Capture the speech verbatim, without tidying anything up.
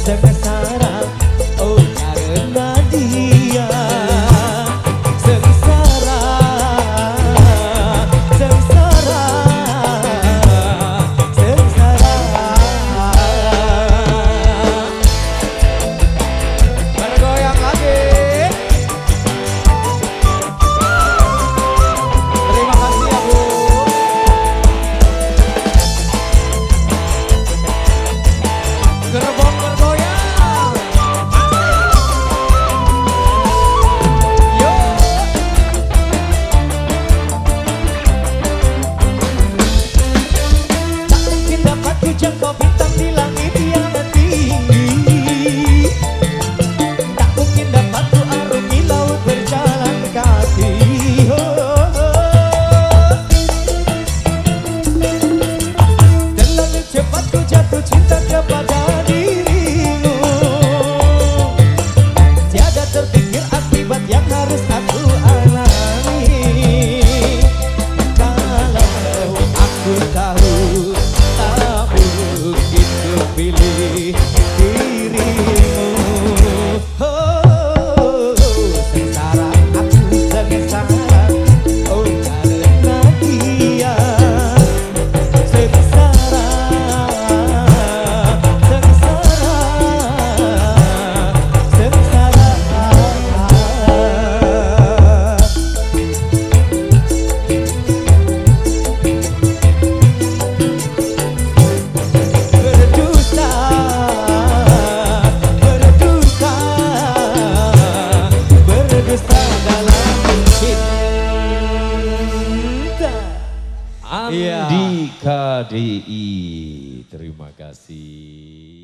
sengsara, oh karena dia. Sengsara, sengsara, sengsara. Bergoyang lagi. Terima kasih ya Bu. Gerbong bergoyang. Yo. Tak mungkin dapat ku jangkau bintang di langit yang tinggi. Tak mungkin dapat ku arungi laut berjalan kaki. Terlalu cepat ku jatuh cinta kepada dirimu. Tiada terpikir akibat yang harus aku alami. Kalau aku tahu tak mungkin ku pilih dirimu. Oh, sengsara aku sengsara, oh karena dia. Sengsara, sengsara, sengsara. Berdusta, berdusta, berdusta dalam cinta. Andi K D I, terima kasih.